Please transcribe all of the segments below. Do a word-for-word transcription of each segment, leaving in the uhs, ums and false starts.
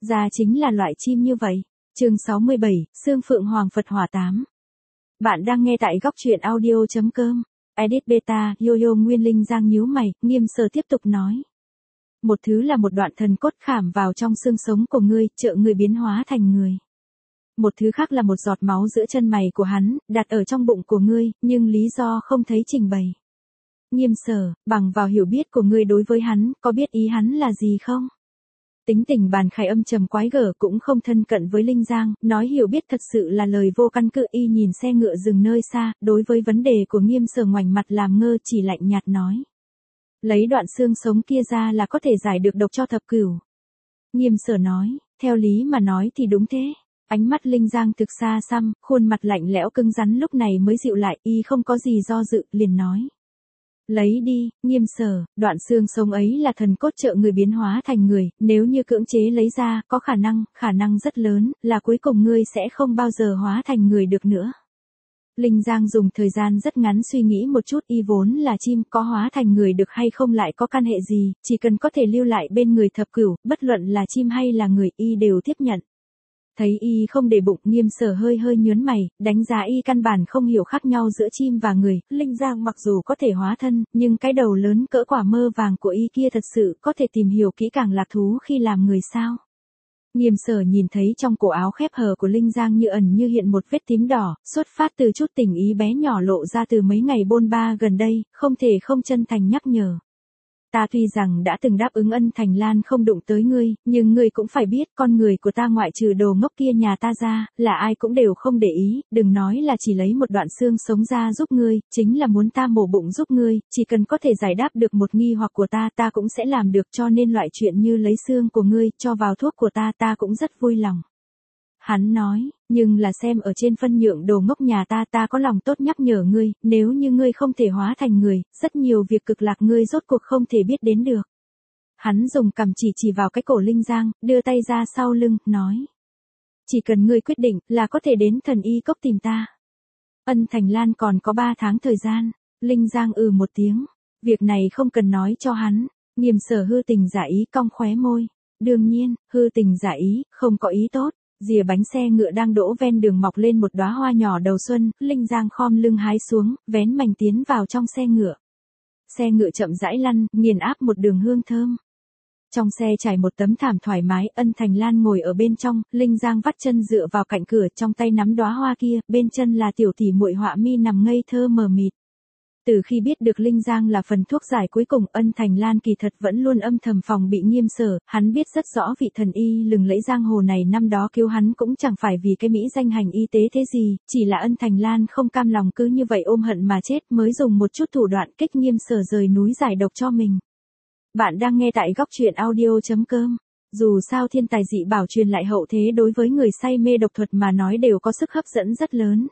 ra chính là loại chim như vậy. Chương sáu mươi bảy, Xương Phượng Hoàng Phật Hỏa tám. Bạn đang nghe tại góc truyện audio.com. Edit Beta, Yo-Yo Nguyên Linh Giang nhíu mày, nghiêm sở tiếp tục nói. Một thứ là một đoạn thần cốt khảm vào trong xương sống của ngươi, trợ người biến hóa thành người. Một thứ khác là một giọt máu giữa chân mày của hắn, đặt ở trong bụng của ngươi, nhưng lý do không thấy trình bày. Nghiêm sở, bằng vào hiểu biết của ngươi đối với hắn, có biết ý hắn là gì không? Tính tình Bàn Khải âm trầm quái gở cũng không thân cận với Linh Giang, nói hiểu biết thật sự là lời vô căn cứ. Y nhìn xe ngựa dừng nơi xa, đối với vấn đề của Nghiêm sở ngoảnh mặt làm ngơ, chỉ lạnh nhạt nói. Lấy đoạn xương sống kia ra là có thể giải được độc cho thập cửu. Nghiêm sở nói, theo lý mà nói thì đúng thế. Ánh mắt Linh Giang thực xa xăm, khuôn mặt lạnh lẽo cứng rắn lúc này mới dịu lại, y không có gì do dự, liền nói. Lấy đi, Nghiêm sở, đoạn xương sống ấy là thần cốt trợ người biến hóa thành người, nếu như cưỡng chế lấy ra, có khả năng, khả năng rất lớn, là cuối cùng ngươi sẽ không bao giờ hóa thành người được nữa. Linh Giang dùng thời gian rất ngắn suy nghĩ một chút, y vốn là chim, có hóa thành người được hay không lại có can hệ gì, chỉ cần có thể lưu lại bên người thập cửu, bất luận là chim hay là người, y đều tiếp nhận. Thấy y không để bụng, Nghiêm sở hơi hơi nhớn mày, đánh giá y căn bản không hiểu khác nhau giữa chim và người. Linh Giang mặc dù có thể hóa thân, nhưng cái đầu lớn cỡ quả mơ vàng của y kia thật sự có thể tìm hiểu kỹ càng lạc thú khi làm người sao. Nghiêm sở nhìn thấy trong cổ áo khép hờ của Linh Giang như ẩn như hiện một vết tím đỏ, xuất phát từ chút tình ý bé nhỏ lộ ra từ mấy ngày bôn ba gần đây, không thể không chân thành nhắc nhở. Ta tuy rằng đã từng đáp ứng Ân Thành Lan không đụng tới ngươi, nhưng ngươi cũng phải biết con người của ta ngoại trừ đồ ngốc kia nhà ta ra, là ai cũng đều không để ý, đừng nói là chỉ lấy một đoạn xương sống ra giúp ngươi, chính là muốn ta mổ bụng giúp ngươi, chỉ cần có thể giải đáp được một nghi hoặc của ta ta cũng sẽ làm được, cho nên loại chuyện như lấy xương của ngươi cho vào thuốc của ta ta cũng rất vui lòng. Hắn nói, nhưng là xem ở trên phân nhượng đồ ngốc nhà ta ta có lòng tốt nhắc nhở ngươi, nếu như ngươi không thể hóa thành người, rất nhiều việc cực lạc ngươi rốt cuộc không thể biết đến được. Hắn dùng cằm chỉ chỉ vào cái cổ Linh Giang, đưa tay ra sau lưng, nói. Chỉ cần ngươi quyết định là có thể đến thần y cốc tìm ta. Ân Thành Lan còn có ba tháng thời gian. Linh Giang ừ một tiếng. Việc này không cần nói cho hắn. Nghiêm sở hư tình giả ý cong khóe môi. Đương nhiên, hư tình giả ý, không có ý tốt. Rìa bánh xe ngựa đang đỗ ven đường mọc lên một đóa hoa nhỏ đầu xuân, Linh Giang khom lưng hái xuống, vén mành tiến vào trong xe ngựa. Xe ngựa chậm rãi lăn, nghiền áp một đường hương thơm. Trong xe trải một tấm thảm thoải mái, Ân Thành Lan ngồi ở bên trong, Linh Giang vắt chân dựa vào cạnh cửa, trong tay nắm đóa hoa kia, bên chân là tiểu tỷ muội Họa Mi nằm ngây thơ mờ mịt. Từ khi biết được Linh Giang là phần thuốc giải cuối cùng, Ân Thành Lan kỳ thật vẫn luôn âm thầm phòng bị Nghiêm sở, hắn biết rất rõ vị thần y lừng lẫy giang hồ này năm đó cứu hắn cũng chẳng phải vì cái mỹ danh hành y tế thế gì, chỉ là Ân Thành Lan không cam lòng cứ như vậy ôm hận mà chết mới dùng một chút thủ đoạn kích Nghiêm sở rời núi giải độc cho mình. Bạn đang nghe tại góc truyện audio.com. Dù sao thiên tài dị bảo truyền lại hậu thế đối với người say mê độc thuật mà nói đều có sức hấp dẫn rất lớn.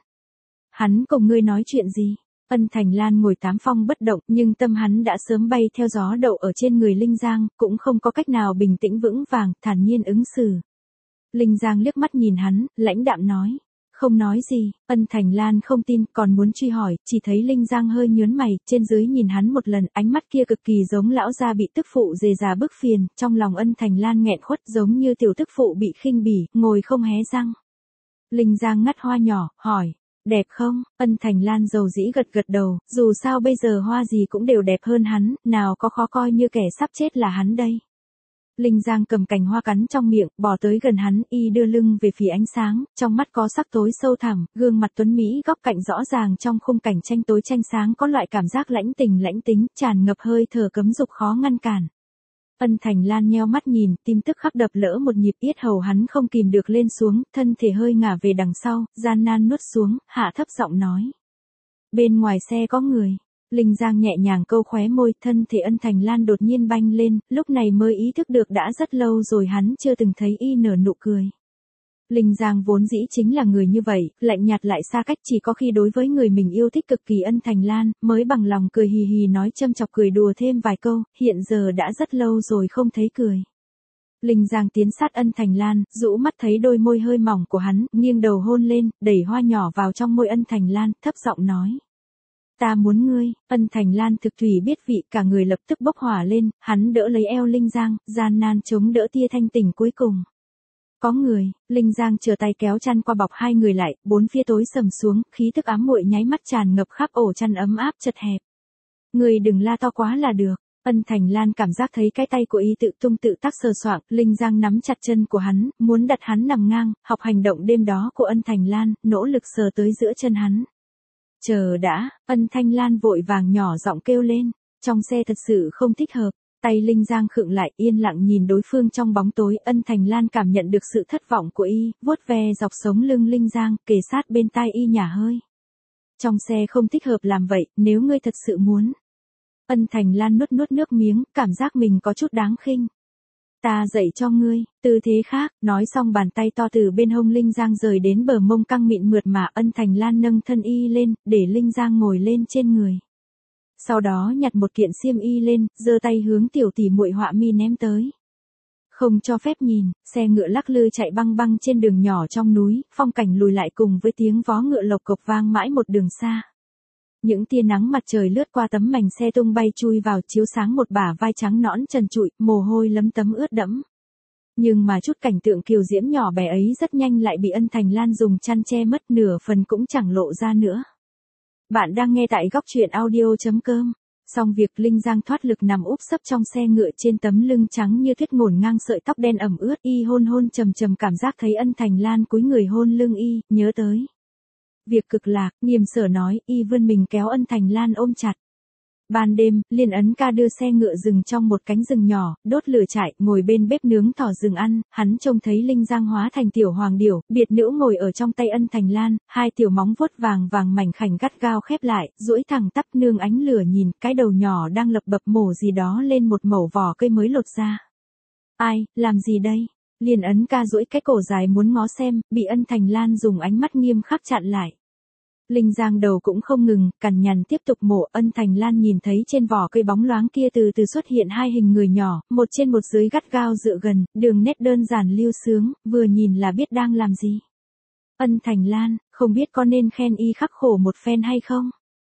Hắn cùng ngươi nói chuyện gì? Ân Thành Lan ngồi tám phong bất động, nhưng tâm hắn đã sớm bay theo gió đậu ở trên người Linh Giang, cũng không có cách nào bình tĩnh vững vàng, thản nhiên ứng xử. Linh Giang liếc mắt nhìn hắn, lãnh đạm nói. Không nói gì, Ân Thành Lan không tin, còn muốn truy hỏi, chỉ thấy Linh Giang hơi nhớn mày, trên dưới nhìn hắn một lần, ánh mắt kia cực kỳ giống lão gia bị tức phụ dề già bức phiền, trong lòng Ân Thành Lan nghẹn khuất giống như tiểu tức phụ bị khinh bỉ, ngồi không hé răng. Linh Giang ngắt hoa nhỏ, hỏi. Đẹp không? Ân Thành Lan dầu dĩ gật gật đầu, dù sao bây giờ hoa gì cũng đều đẹp hơn hắn, nào có khó coi như kẻ sắp chết là hắn đây. Linh Giang cầm cành hoa cắn trong miệng, bò tới gần hắn, y đưa lưng về phía ánh sáng, trong mắt có sắc tối sâu thẳm, gương mặt tuấn Mỹ góc cạnh rõ ràng trong khung cảnh tranh tối tranh sáng có loại cảm giác lãnh tình lãnh tính, tràn ngập hơi thở cấm dục khó ngăn cản. Ân Thành Lan nheo mắt nhìn, tim tức khắc đập lỡ một nhịp, yết hầu hắn không kìm được lên xuống, thân thể hơi ngả về đằng sau, gian nan nuốt xuống, hạ thấp giọng nói. Bên ngoài xe có người. Linh Giang nhẹ nhàng câu khóe môi, thân thể Ân Thành Lan đột nhiên banh lên, lúc này mới ý thức được đã rất lâu rồi hắn chưa từng thấy y nở nụ cười. Linh Giang vốn dĩ chính là người như vậy, lạnh nhạt lại xa cách, chỉ có khi đối với người mình yêu thích cực kỳ Ân Thành Lan, mới bằng lòng cười hì hì nói châm chọc cười đùa thêm vài câu, hiện giờ đã rất lâu rồi không thấy cười. Linh Giang tiến sát Ân Thành Lan, rũ mắt thấy đôi môi hơi mỏng của hắn, nghiêng đầu hôn lên, đẩy hoa nhỏ vào trong môi Ân Thành Lan, thấp giọng nói. Ta muốn ngươi. Ân Thành Lan thực thủy biết vị, cả người lập tức bốc hỏa lên, hắn đỡ lấy eo Linh Giang, gian nan chống đỡ tia thanh tỉnh cuối cùng. Có người, Linh Giang chờ tay kéo chăn qua bọc hai người lại, bốn phía tối sầm xuống, khí thức ám muội nháy mắt tràn ngập khắp ổ chăn ấm áp chật hẹp. Người đừng la to quá là được. Ân Thành Lan cảm giác thấy cái tay của y tự tung tự tác sờ soạng, Linh Giang nắm chặt chân của hắn, muốn đặt hắn nằm ngang, học hành động đêm đó của Ân Thành Lan, nỗ lực sờ tới giữa chân hắn. Chờ đã, Ân Thanh Lan vội vàng nhỏ giọng kêu lên, trong xe thật sự không thích hợp. Tay Linh Giang khựng lại, yên lặng nhìn đối phương trong bóng tối. Ân Thành Lan cảm nhận được sự thất vọng của y, vuốt ve dọc sống lưng Linh Giang, kề sát bên tai y nhả hơi. Trong xe không thích hợp làm vậy, nếu ngươi thật sự muốn. Ân Thành Lan nuốt nuốt nước miếng, cảm giác mình có chút đáng khinh. Ta dạy cho ngươi, tư thế khác, nói xong bàn tay to từ bên hông Linh Giang rời đến bờ mông căng mịn mượt mà. Ân Thành Lan nâng thân y lên, để Linh Giang ngồi lên trên người. Sau đó nhặt một kiện xiêm y lên, giơ tay hướng tiểu tỷ muội Họa Mi ném tới. Không cho phép nhìn, xe ngựa lắc lư chạy băng băng trên đường nhỏ trong núi, phong cảnh lùi lại cùng với tiếng vó ngựa lộc cộc vang mãi một đường xa. Những tia nắng mặt trời lướt qua tấm mảnh xe tung bay chui vào chiếu sáng một bả vai trắng nõn trần trụi, mồ hôi lấm tấm ướt đẫm. Nhưng mà chút cảnh tượng kiều diễm nhỏ bé ấy rất nhanh lại bị Ân Thành Lan dùng chăn che mất, nửa phần cũng chẳng lộ ra nữa. Bạn đang nghe tại góc truyện audio.com. Xong việc, Linh Giang thoát lực nằm úp sấp trong xe ngựa trên tấm lưng trắng như tuyết, ngổn ngang sợi tóc đen ẩm ướt, y hôn hôn trầm trầm, cảm giác thấy Ân Thành Lan cúi người hôn lưng y, nhớ tới việc cực lạc, Nghiêm Sở nói, y vươn mình kéo Ân Thành Lan ôm chặt. Ban đêm, Liên Ấn Ca đưa xe ngựa dừng trong một cánh rừng nhỏ, đốt lửa trại, ngồi bên bếp nướng thỏ rừng ăn, hắn trông thấy Linh Giang hóa thành tiểu hoàng điểu, biệt nữ ngồi ở trong tay Ân Thành Lan, hai tiểu móng vuốt vàng vàng mảnh khảnh gắt gao khép lại, duỗi thẳng tắp nương ánh lửa nhìn, cái đầu nhỏ đang lập bập mổ gì đó lên một mẩu vỏ cây mới lột ra. Ai, làm gì đây? Liên Ấn Ca duỗi cái cổ dài muốn ngó xem, bị Ân Thành Lan dùng ánh mắt nghiêm khắc chặn lại. Linh Giang đầu cũng không ngừng, cằn nhằn tiếp tục mổ. Ân Thành Lan nhìn thấy trên vỏ cây bóng loáng kia từ từ xuất hiện hai hình người nhỏ, một trên một dưới gắt gao dựa gần, đường nét đơn giản lưu sướng, vừa nhìn là biết đang làm gì. Ân Thành Lan, không biết có nên khen y khắc khổ một phen hay không?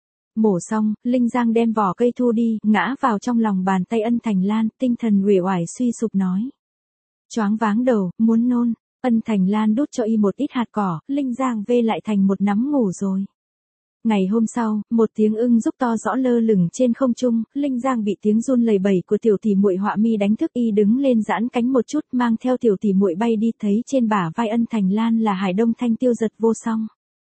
Mổ xong, Linh Giang đem vỏ cây thu đi, ngã vào trong lòng bàn tay Ân Thành Lan, tinh thần uể oải suy sụp nói. Choáng váng đầu, muốn nôn. Ân Thành Lan đút cho y một ít hạt cỏ, Linh Giang vê lại thành một nắm ngủ rồi. Ngày hôm sau, một tiếng ưng rúc to rõ lơ lửng trên không trung, Linh Giang bị tiếng run lẩy bẩy của tiểu tỷ muội Họa Mi đánh thức, y đứng lên giãn cánh một chút, mang theo tiểu tỷ muội bay đi, thấy trên bả vai Ân Thành Lan là Hải Đông Thanh Tiêu Giật Vô Song.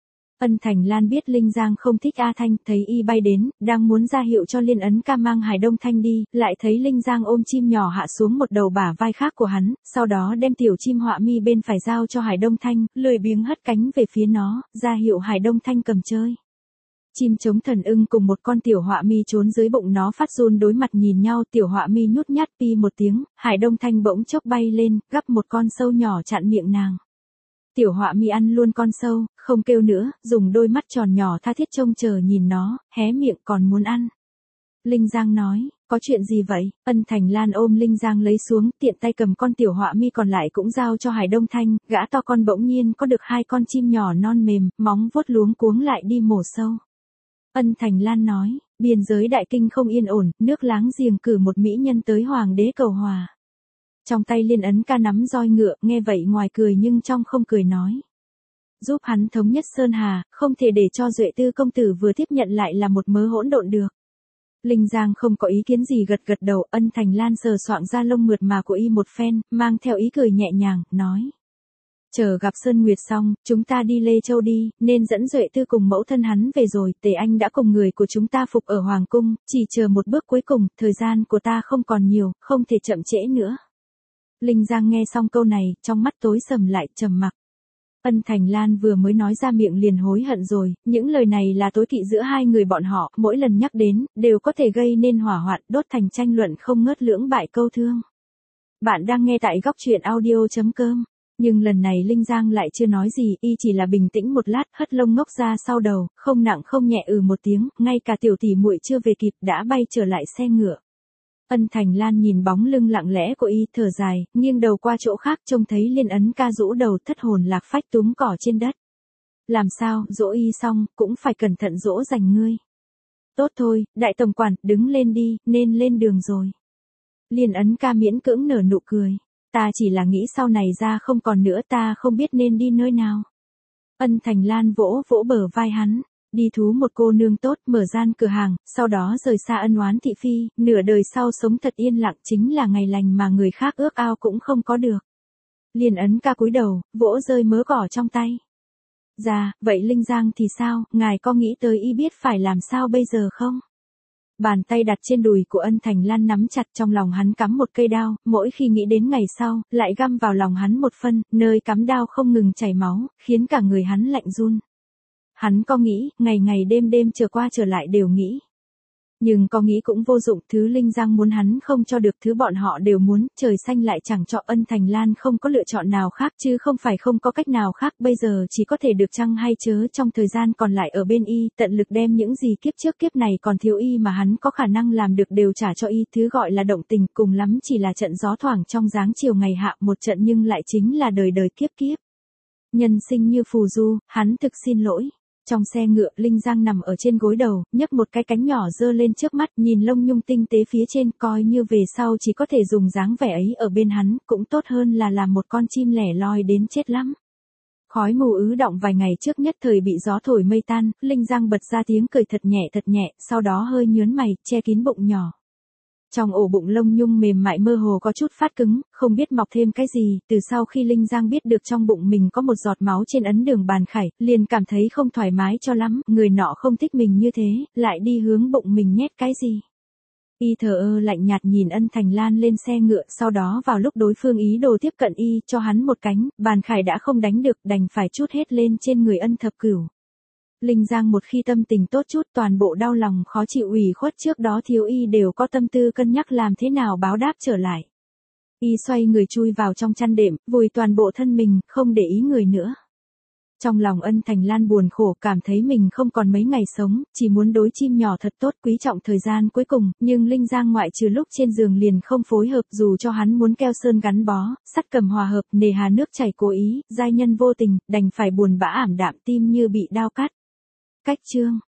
Ân Thành Lan biết Linh Giang không thích A Thanh, thấy y bay đến, đang muốn ra hiệu cho Liên Ấn Ca mang Hải Đông Thanh đi, lại thấy Linh Giang ôm chim nhỏ hạ xuống một đầu bả vai khác của hắn, sau đó đem tiểu chim Họa Mi bên phải giao cho Hải Đông Thanh, lười biếng hất cánh về phía nó, ra hiệu Hải Đông Thanh cầm chơi. Chim chống thần ưng cùng một con tiểu Họa Mi trốn dưới bụng nó phát run đối mặt nhìn nhau, tiểu Họa Mi nhút nhát pi một tiếng, Hải Đông Thanh bỗng chốc bay lên, gắp một con sâu nhỏ chặn miệng nàng. Tiểu Họa Mi ăn luôn con sâu, không kêu nữa, dùng đôi mắt tròn nhỏ tha thiết trông chờ nhìn nó, hé miệng còn muốn ăn. Linh Giang nói, có chuyện gì vậy? Ân Thành Lan ôm Linh Giang lấy xuống, tiện tay cầm con tiểu Họa Mi còn lại cũng giao cho Hải Đông Thanh, gã to con bỗng nhiên có được hai con chim nhỏ non mềm, móng vuốt luống cuống lại đi mổ sâu. Ân Thành Lan nói, biên giới Đại Kinh không yên ổn, nước láng giềng cử một mỹ nhân tới hoàng đế cầu hòa. Trong tay Liên Ấn Ca nắm roi ngựa, nghe vậy ngoài cười nhưng trong không cười nói. Giúp hắn thống nhất Sơn Hà, không thể để cho Duệ Tư công tử vừa tiếp nhận lại là một mớ hỗn độn được. Linh Giang không có ý kiến gì gật gật đầu. Ân Thành Lan sờ soạng da lông mượt mà của y một phen, mang theo ý cười nhẹ nhàng, nói. Chờ gặp Sơn Nguyệt xong, chúng ta đi Lê Châu đi, nên dẫn Duệ Tư cùng mẫu thân hắn về rồi, Tề Anh đã cùng người của chúng ta phục ở Hoàng Cung, chỉ chờ một bước cuối cùng, thời gian của ta không còn nhiều, không thể chậm trễ nữa. Linh Giang nghe xong câu này, trong mắt tối sầm lại, trầm mặc. Ân Thành Lan vừa mới nói ra miệng liền hối hận rồi, những lời này là tối kỵ giữa hai người bọn họ, mỗi lần nhắc đến, đều có thể gây nên hỏa hoạn, đốt thành tranh luận không ngớt lưỡng bại câu thương. Bạn đang nghe tại góc truyện audio.com. Nhưng lần này Linh Giang lại chưa nói gì, y chỉ là bình tĩnh một lát, hất lông ngốc ra sau đầu, không nặng không nhẹ ừ một tiếng, ngay cả tiểu tỷ muội chưa về kịp đã bay trở lại xe ngựa. Ân Thành Lan nhìn bóng lưng lặng lẽ của y, thở dài, nghiêng đầu qua chỗ khác trông thấy Liên Ấn Ca rũ đầu thất hồn lạc phách túm cỏ trên đất. Làm sao, dỗ y xong, cũng phải cẩn thận dỗ dành ngươi. Tốt thôi, đại tổng quản, đứng lên đi, nên lên đường rồi. Liên Ấn Ca miễn cưỡng nở nụ cười. ta chỉ là nghĩ sau này ra không còn nữa ta không biết nên đi nơi nào. Ân Thành Lan vỗ vỗ bờ vai hắn, đi thú một cô nương tốt, mở gian cửa hàng, sau đó rời xa ân oán thị phi, nửa đời sau sống thật yên lặng chính là ngày lành mà người khác ước ao cũng không có được. Liền ấn ca cúi đầu, vỗ rơi mớ cỏ trong tay. Dạ, vậy Linh Giang thì sao, ngài có nghĩ tới y biết phải làm sao bây giờ không? Bàn tay đặt trên đùi của Ân Thành Lan nắm chặt, trong lòng hắn cắm một cây đao, mỗi khi nghĩ đến ngày sau, lại găm vào lòng hắn một phân, nơi cắm đao không ngừng chảy máu, khiến cả người hắn lạnh run. Hắn có nghĩ, ngày ngày đêm đêm trở qua trở lại đều nghĩ. Nhưng có nghĩ cũng vô dụng, thứ Linh Giang muốn hắn không cho được, thứ bọn họ đều muốn, trời xanh lại chẳng cho. Ân Thành Lan không có lựa chọn nào khác, chứ không phải không có cách nào khác, bây giờ chỉ có thể được chăng hay chớ, trong thời gian còn lại ở bên y, tận lực đem những gì kiếp trước kiếp này còn thiếu y mà hắn có khả năng làm được đều trả cho y, thứ gọi là động tình, cùng lắm chỉ là trận gió thoảng trong dáng chiều ngày hạ một trận, nhưng lại chính là đời đời kiếp kiếp. Nhân sinh như phù du, hắn thực xin lỗi. Trong xe ngựa, Linh Giang nằm ở trên gối đầu, nhấc một cái cánh nhỏ giơ lên trước mắt, nhìn lông nhung tinh tế phía trên, coi như về sau chỉ có thể dùng dáng vẻ ấy ở bên hắn, cũng tốt hơn là làm một con chim lẻ loi đến chết lắm. Khói mù ứ động vài ngày trước nhất thời bị gió thổi mây tan, Linh Giang bật ra tiếng cười thật nhẹ thật nhẹ, sau đó hơi nhớn mày, che kín bụng nhỏ. Trong ổ bụng lông nhung mềm mại mơ hồ có chút phát cứng, không biết mọc thêm cái gì, từ sau khi Linh Giang biết được trong bụng mình có một giọt máu trên ấn đường bàn khải, liền cảm thấy không thoải mái cho lắm, người nọ không thích mình như thế, lại đi hướng bụng mình nhét cái gì. Y thờ ơ lạnh nhạt nhìn Ân Thành Lan lên xe ngựa, sau đó vào lúc đối phương ý đồ tiếp cận y, cho hắn một cánh, bàn khải đã không đánh được, đành phải trút hết lên trên người Ân Thập Cửu. Linh Giang một khi tâm tình tốt chút, toàn bộ đau lòng khó chịu ủy khuất trước đó thiếu y đều có tâm tư cân nhắc làm thế nào báo đáp trở lại. Y xoay người chui vào trong chăn đệm, vùi toàn bộ thân mình, không để ý người nữa. Trong lòng Ân Thành Lan buồn khổ, cảm thấy mình không còn mấy ngày sống, chỉ muốn đối chim nhỏ thật tốt, quý trọng thời gian cuối cùng, nhưng Linh Giang ngoại trừ lúc trên giường liền không phối hợp, dù cho hắn muốn keo sơn gắn bó, sắt cầm hòa hợp, nề hà nước chảy cố ý, giai nhân vô tình, đành phải buồn bã ảm đạm, tim như bị đao cắt. Cách chương